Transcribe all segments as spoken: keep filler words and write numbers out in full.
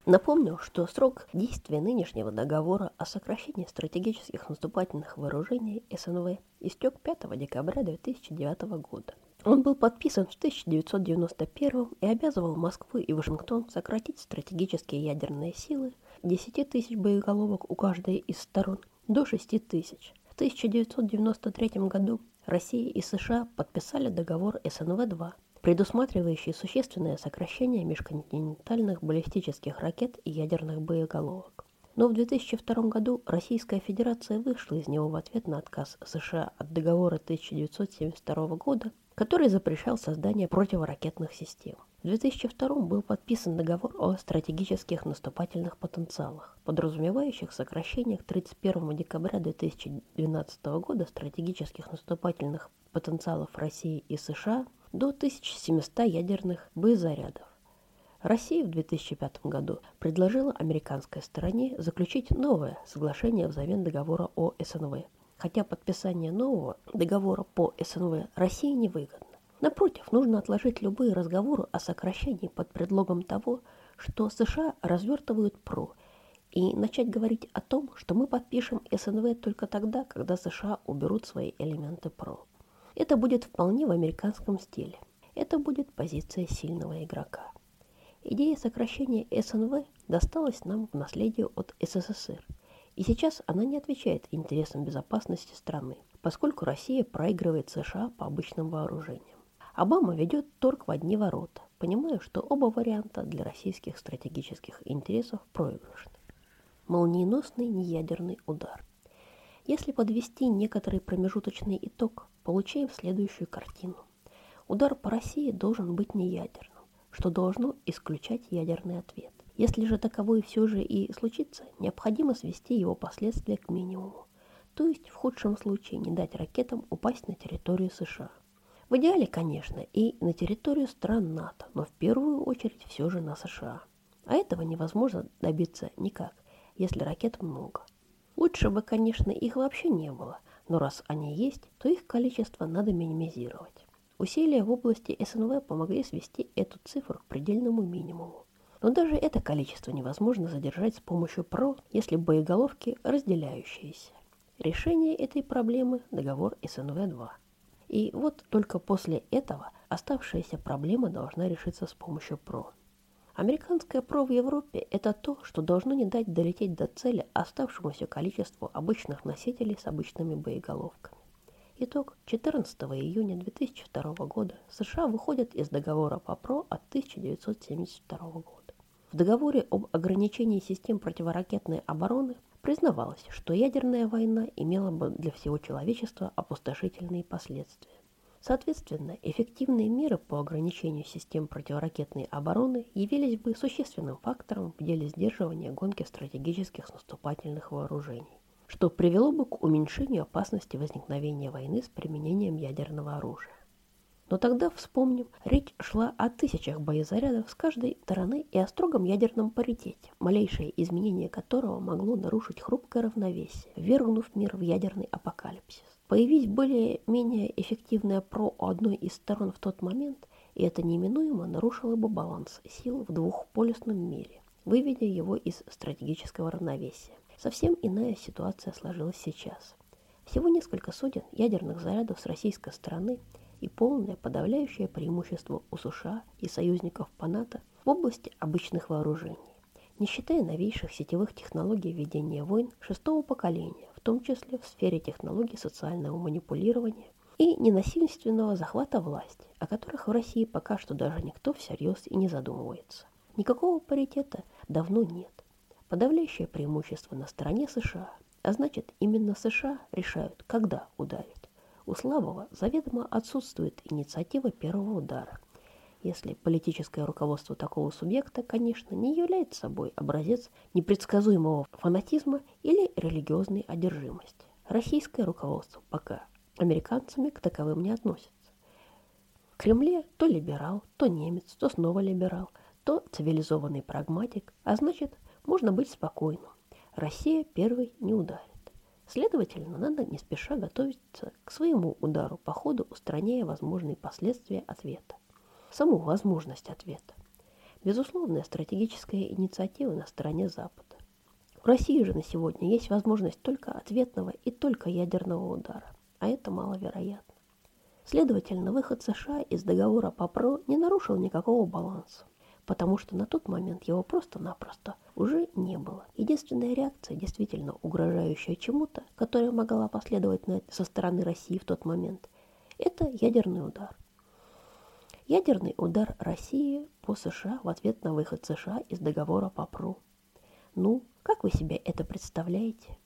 Напомню, что срок действия нынешнего договора о сокращении стратегических наступательных вооружений СНВ истек пятого декабря две тысячи девятого года. Он был подписан в тысяча девятьсот девяносто первом и обязывал Москву и Вашингтон сократить стратегические ядерные силы с десяти тысяч боеголовок у каждой из сторон до шести тысяч. В тысяча девятьсот девяносто третьем году Россия и США подписали договор СНВ два, предусматривающий существенное сокращение межконтинентальных баллистических ракет и ядерных боеголовок. Но в две тысячи втором году Российская Федерация вышла из него в ответ на отказ США от договора тысяча девятьсот семьдесят второго года, который запрещал создание противоракетных систем. В две тысячи втором был подписан договор о стратегических наступательных потенциалах, подразумевающих сокращение к тридцать первому декабря две тысячи двенадцатого года стратегических наступательных потенциалов России и США до тысячи семисот ядерных боезарядов. Россия в две тысячи пятом году предложила американской стороне заключить новое соглашение взамен договора о СНВ, хотя подписание нового договора по СНВ России невыгодно. Напротив, нужно отложить любые разговоры о сокращении под предлогом того, что США развертывают ПРО, и начать говорить о том, что мы подпишем СНВ только тогда, когда США уберут свои элементы ПРО. Это будет вполне в американском стиле. Это будет позиция сильного игрока. Идея сокращения СНВ досталась нам в наследие от СССР, и сейчас она не отвечает интересам безопасности страны, поскольку Россия проигрывает США по обычным вооружениям. Обама ведет торг в одни ворота, понимая, что оба варианта для российских стратегических интересов проигрышны. Молниеносный неядерный удар. Если подвести некоторый промежуточный итог, получаем следующую картину. Удар по России должен быть неядерным, что должно исключать ядерный ответ. Если же таковой все же и случится, необходимо свести его последствия к минимуму, то есть в худшем случае не дать ракетам упасть на территорию США. В идеале, конечно, и на территорию стран НАТО, но в первую очередь все же на США. А этого невозможно добиться никак, если ракет много. Лучше бы, конечно, их вообще не было, но раз они есть, то их количество надо минимизировать. Усилия в области СНВ помогли свести эту цифру к предельному минимуму. Но даже это количество невозможно задержать с помощью ПРО, если боеголовки разделяющиеся. Решение этой проблемы – договор СНВ два. И вот только после этого оставшаяся проблема должна решиться с помощью ПРО. Американское ПРО в Европе – это то, что должно не дать долететь до цели оставшемуся количеству обычных носителей с обычными боеголовками. Итог. четырнадцатого июня две тысячи второго года США выходят из договора по ПРО от тысяча девятьсот семьдесят второго года. В договоре об ограничении систем противоракетной обороны признавалось, что ядерная война имела бы для всего человечества опустошительные последствия. Соответственно, эффективные меры по ограничению систем противоракетной обороны явились бы существенным фактором в деле сдерживания гонки стратегических наступательных вооружений, что привело бы к уменьшению опасности возникновения войны с применением ядерного оружия. Но тогда, вспомним, речь шла о тысячах боезарядов с каждой стороны и о строгом ядерном паритете, малейшее изменение которого могло нарушить хрупкое равновесие, ввергнув мир в ядерный апокалипсис. Появись более-менее эффективное ПРО у одной из сторон в тот момент, и это неминуемо нарушило бы баланс сил в двухполюсном мире, выведя его из стратегического равновесия. Совсем иная ситуация сложилась сейчас. Всего несколько сотен ядерных зарядов с российской стороны и полное подавляющее преимущество у США и союзников по НАТО в области обычных вооружений, не считая новейших сетевых технологий ведения войн шестого поколения, в том числе в сфере технологий социального манипулирования и ненасильственного захвата власти, о которых в России пока что даже никто всерьез и не задумывается. Никакого паритета давно нет. Подавляющее преимущество на стороне США, а значит, именно США решают, когда ударить. У слабого заведомо отсутствует инициатива первого удара, если политическое руководство такого субъекта, конечно, не является собой образец непредсказуемого фанатизма или религиозной одержимости. Российское руководство пока американцами к таковым не относится. В Кремле то либерал, то немец, то снова либерал, то цивилизованный прагматик, а значит, можно быть спокойным. Россия первой не ударит. Следовательно, надо не спеша готовиться к своему удару по ходу, устраняя возможные последствия ответа. Саму возможность ответа. безусловная стратегическая инициатива на стороне Запада. У России же на сегодня есть возможность только ответного и только ядерного удара, а это маловероятно. Следовательно, выход США из договора по ПРО не нарушил никакого баланса, потому что на тот момент его просто-напросто уже не было. Единственная реакция, действительно угрожающая чему-то, которая могла последовать на это со стороны России в тот момент, это ядерный удар. Ядерный удар России по США в ответ на выход США из договора по ПРО. Ну, как вы себе это представляете?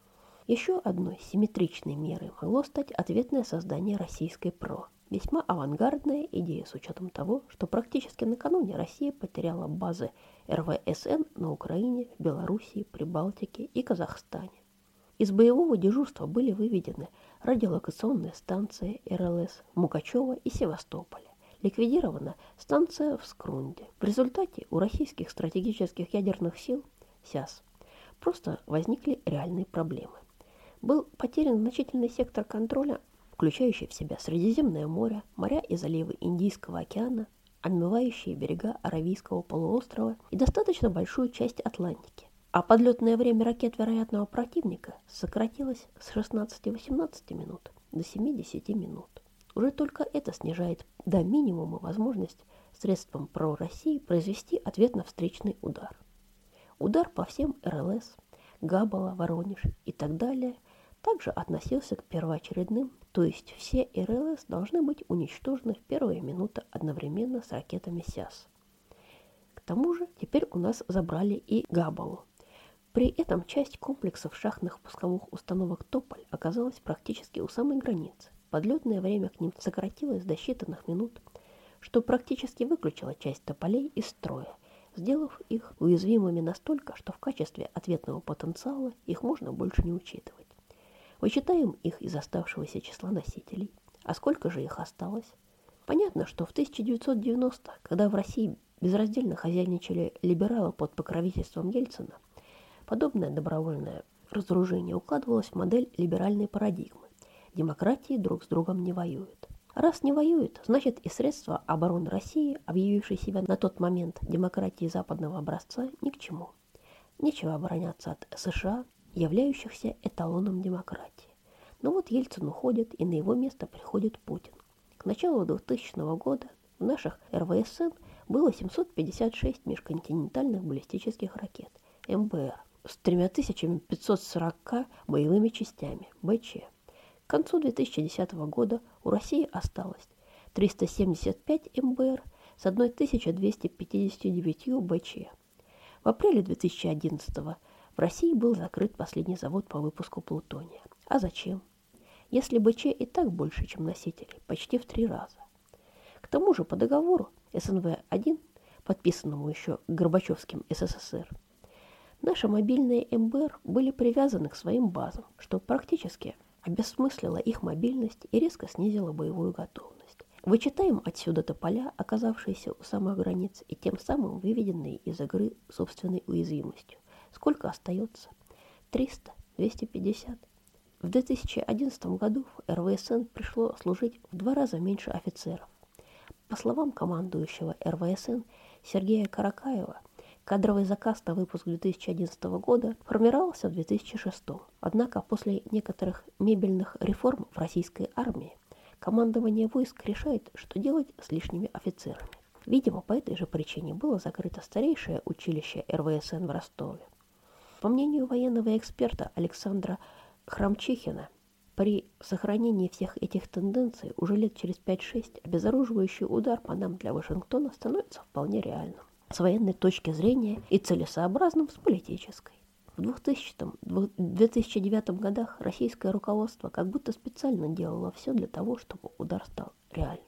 Еще одной симметричной мерой могло стать ответное создание российской ПРО. Весьма авангардная идея с учетом того, что практически накануне Россия потеряла базы эр вэ эс эн на Украине, в Белоруссии, Прибалтике и Казахстане. Из боевого дежурства были выведены радиолокационные станции эр эл эс Мукачева и Севастополя. Ликвидирована станция в Скрунде. В результате у российских стратегических ядерных сил СЯС просто возникли реальные проблемы. Был потерян значительный сектор контроля, включающий в себя Средиземное море, моря и заливы Индийского океана, омывающие берега Аравийского полуострова и достаточно большую часть Атлантики. А подлетное время ракет вероятного противника сократилось с шестнадцати-восемнадцати минут до семи-десяти минут. Уже только это снижает до минимума возможность средством ПРО России произвести ответно-встречный удар. Удар по всем эр эл эс, Габола, Воронеж и так далее также относился к первоочередным, то есть все эр эл эс должны быть уничтожены в первые минуты одновременно с ракетами СЯС. К тому же теперь у нас забрали и Габолу. При этом часть комплексов шахтных пусковых установок «Тополь» оказалась практически у самой границы. Подлетное время к ним сократилось до считанных минут, что практически выключило часть тополей из строя, сделав их уязвимыми настолько, что в качестве ответного потенциала их можно больше не учитывать. Вычитаем их из оставшегося числа носителей. А сколько же их осталось? Понятно, что в тысяча девятьсот девяностом, когда в России безраздельно хозяйничали либералы под покровительством Ельцина, подобное добровольное разоружение укладывалось в модель либеральной парадигмы. Демократии друг с другом не воюют. Раз не воюют, значит и средства обороны России, объявившей себя на тот момент демократией западного образца, ни к чему. Нечего обороняться от США, являющихся эталоном демократии. Но вот Ельцин уходит, и на его место приходит Путин. К началу двухтысячного года в наших эр вэ эс эн было семьсот пятьдесят шесть межконтинентальных баллистических ракет эм бэ эр с три тысячи пятьсот сорок боевыми частями бэ че. К концу две тысячи десятого года у России осталось триста семьдесят пять эм бэ эр с тысяча двумястами пятьюдесятью девятью бэ че. В апреле две тысячи одиннадцатого в России был закрыт последний завод по выпуску плутония. А зачем? Если бэ че и так больше, чем носителей, почти в три раза. К тому же по договору эс эн вэ один, подписанному еще Горбачевским эс эс эс эр, наши мобильные эм бэ эр были привязаны к своим базам, что практически обессмыслило их мобильность и резко снизило боевую готовность. Вычитаем отсюда тополя, оказавшиеся у самых границ и тем самым выведенные из игры собственной уязвимостью. Сколько остается? триста? двести пятьдесят? В две тысячи одиннадцатом году в эр вэ эс эн пришло служить в два раза меньше офицеров. По словам командующего эр вэ эс эн Сергея Каракаева, кадровый заказ на выпуск две тысячи одиннадцатого года формировался в две тысячи шестом. Однако после некоторых мебельных реформ в российской армии командование войск решает, что делать с лишними офицерами. Видимо, по этой же причине было закрыто старейшее училище эр вэ эс эн в Ростове. По мнению военного эксперта Александра Храмчихина, при сохранении всех этих тенденций уже лет через пять-шесть обезоруживающий удар по нам для Вашингтона становится вполне реальным с военной точки зрения и целесообразным с политической. В двухтысячном — две тысячи девятом годах российское руководство как будто специально делало все для того, чтобы удар стал реальным.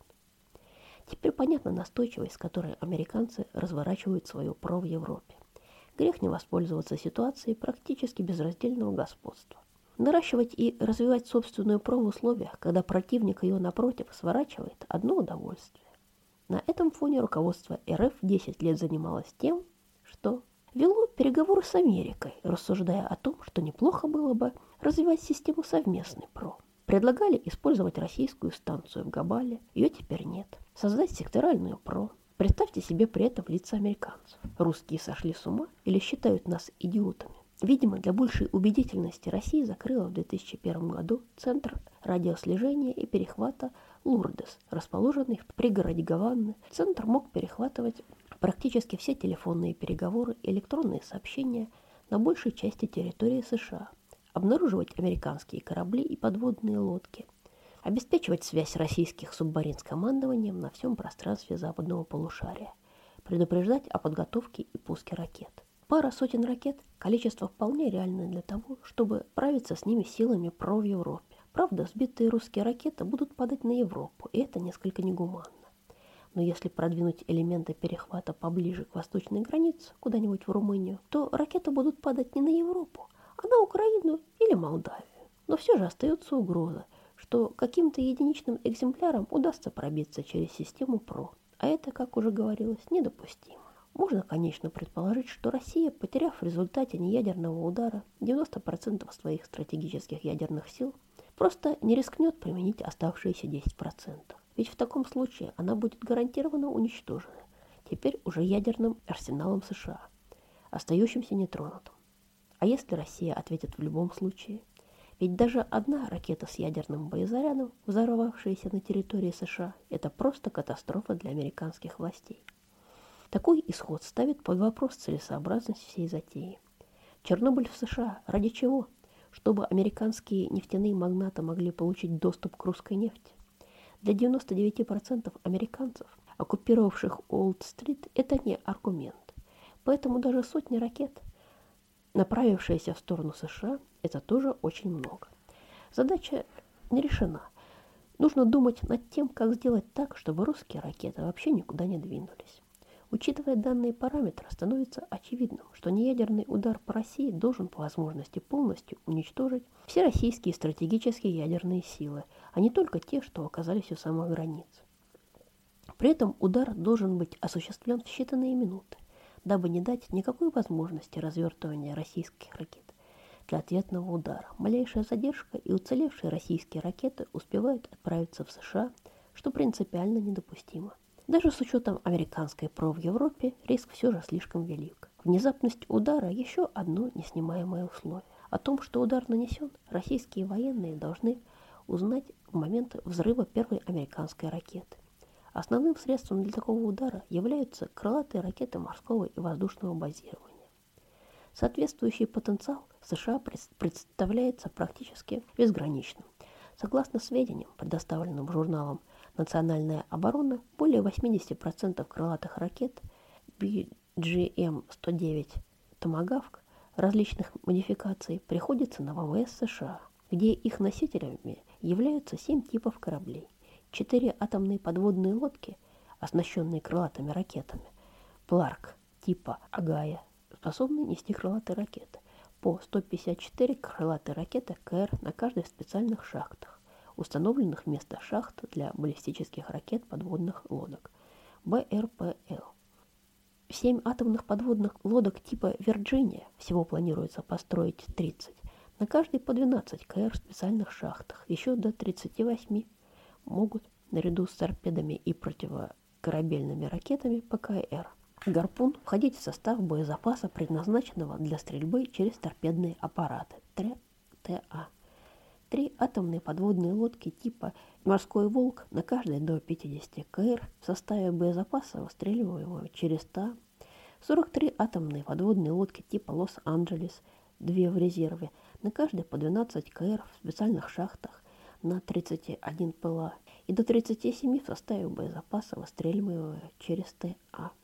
Теперь понятна настойчивость, с которой американцы разворачивают свое ПРО в Европе. Грех не воспользоваться ситуацией практически безраздельного господства. Наращивать и развивать собственную ПРО в условиях, когда противник ее напротив сворачивает, одно удовольствие. На этом фоне руководство эр эф десять лет занималось тем, что вело переговоры с Америкой, рассуждая о том, что неплохо было бы развивать систему совместной ПРО. Предлагали использовать российскую станцию в Габале, ее теперь нет. Создать секторальную ПРО. Представьте себе при этом лица американцев. Русские сошли с ума или считают нас идиотами? Видимо, для большей убедительности Россия закрыла в две тысячи первом году Центр радиослежения и перехвата Лурдес, расположенный в пригороде Гаваны. Центр мог перехватывать практически все телефонные переговоры и электронные сообщения на большей части территории США, обнаруживать американские корабли и подводные лодки, обеспечивать связь российских субмарин с командованием на всем пространстве западного полушария, предупреждать о подготовке и пуске ракет. Пара сотен ракет – количество вполне реальное для того, чтобы справиться с ними силами ПРО в Европе. Правда, сбитые русские ракеты будут падать на Европу, и это несколько негуманно. Но если продвинуть элементы перехвата поближе к восточной границе, куда-нибудь в Румынию, то ракеты будут падать не на Европу, а на Украину или Молдавию. Но все же остается угроза, что каким-то единичным экземплярам удастся пробиться через систему ПРО. А это, как уже говорилось, недопустимо. Можно, конечно, предположить, что Россия, потеряв в результате неядерного удара девяносто процентов своих стратегических ядерных сил, просто не рискнет применить оставшиеся десять процентов. Ведь в таком случае она будет гарантированно уничтожена, теперь уже ядерным арсеналом США, остающимся нетронутым. А если Россия ответит в любом случае? Ведь даже одна ракета с ядерным боезарядом, взорвавшаяся на территории США, это просто катастрофа для американских властей. Такой исход ставит под вопрос целесообразность всей затеи. Чернобыль в США ради чего? Чтобы американские нефтяные магнаты могли получить доступ к русской нефти? Для девяноста девяти процентов американцев, оккупировавших Уолл-стрит, это не аргумент. Поэтому даже сотни ракет, направившиеся в сторону США, это тоже очень много. Задача не решена. Нужно думать над тем, как сделать так, чтобы русские ракеты вообще никуда не двинулись. Учитывая данные параметры, становится очевидным, что неядерный удар по России должен по возможности полностью уничтожить все российские стратегические ядерные силы, а не только те, что оказались у самых границ. При этом удар должен быть осуществлен в считанные минуты, дабы не дать никакой возможности развертывания российских ракет для ответного удара. Малейшая задержка, и уцелевшие российские ракеты успевают отправиться в США, что принципиально недопустимо. Даже с учетом американской ПРО в Европе риск все же слишком велик. Внезапность удара – еще одно неснимаемое условие. О том, что удар нанесен, российские военные должны узнать в момент взрыва первой американской ракеты. Основным средством для такого удара являются крылатые ракеты морского и воздушного базирования. Соответствующий потенциал США представляется практически безграничным. Согласно сведениям, предоставленным журналом «Национальная оборона», более восемьдесят процентов крылатых ракет би джи эм сто девять «Томагавк» различных модификаций приходится на вэ вэ эс США, где их носителями являются семь типов кораблей. Четыре атомные подводные лодки, оснащенные крылатыми ракетами, «Пларк» типа «Агая», способны нести крылатые ракеты. По сто пятьдесят четыре крылатые ракеты ка эр на каждой в специальных шахтах, установленных вместо шахт для баллистических ракет подводных лодок бэ эр пэ эл. Семь атомных подводных лодок типа «Вирджиния», всего планируется построить тридцать, на каждой по двенадцать ка эр в специальных шахтах, еще до тридцати восьми могут, наряду с торпедами и противокорабельными ракетами пэ ка эр, «Гарпун» входить в состав боезапаса, предназначенного для стрельбы через торпедные аппараты тэ а. Три атомные подводные лодки типа «Морской волк» на каждой до пятидесяти ка эр в составе боезапаса, выстреливаемого через тэ а. сорок три атомные подводные лодки типа «Лос-Анджелес», две в резерве, на каждой по двенадцать ка эр в специальных шахтах на тридцать один пэ эл а и до тридцати семи в составе боезапаса, выстреливаемого через тэ а.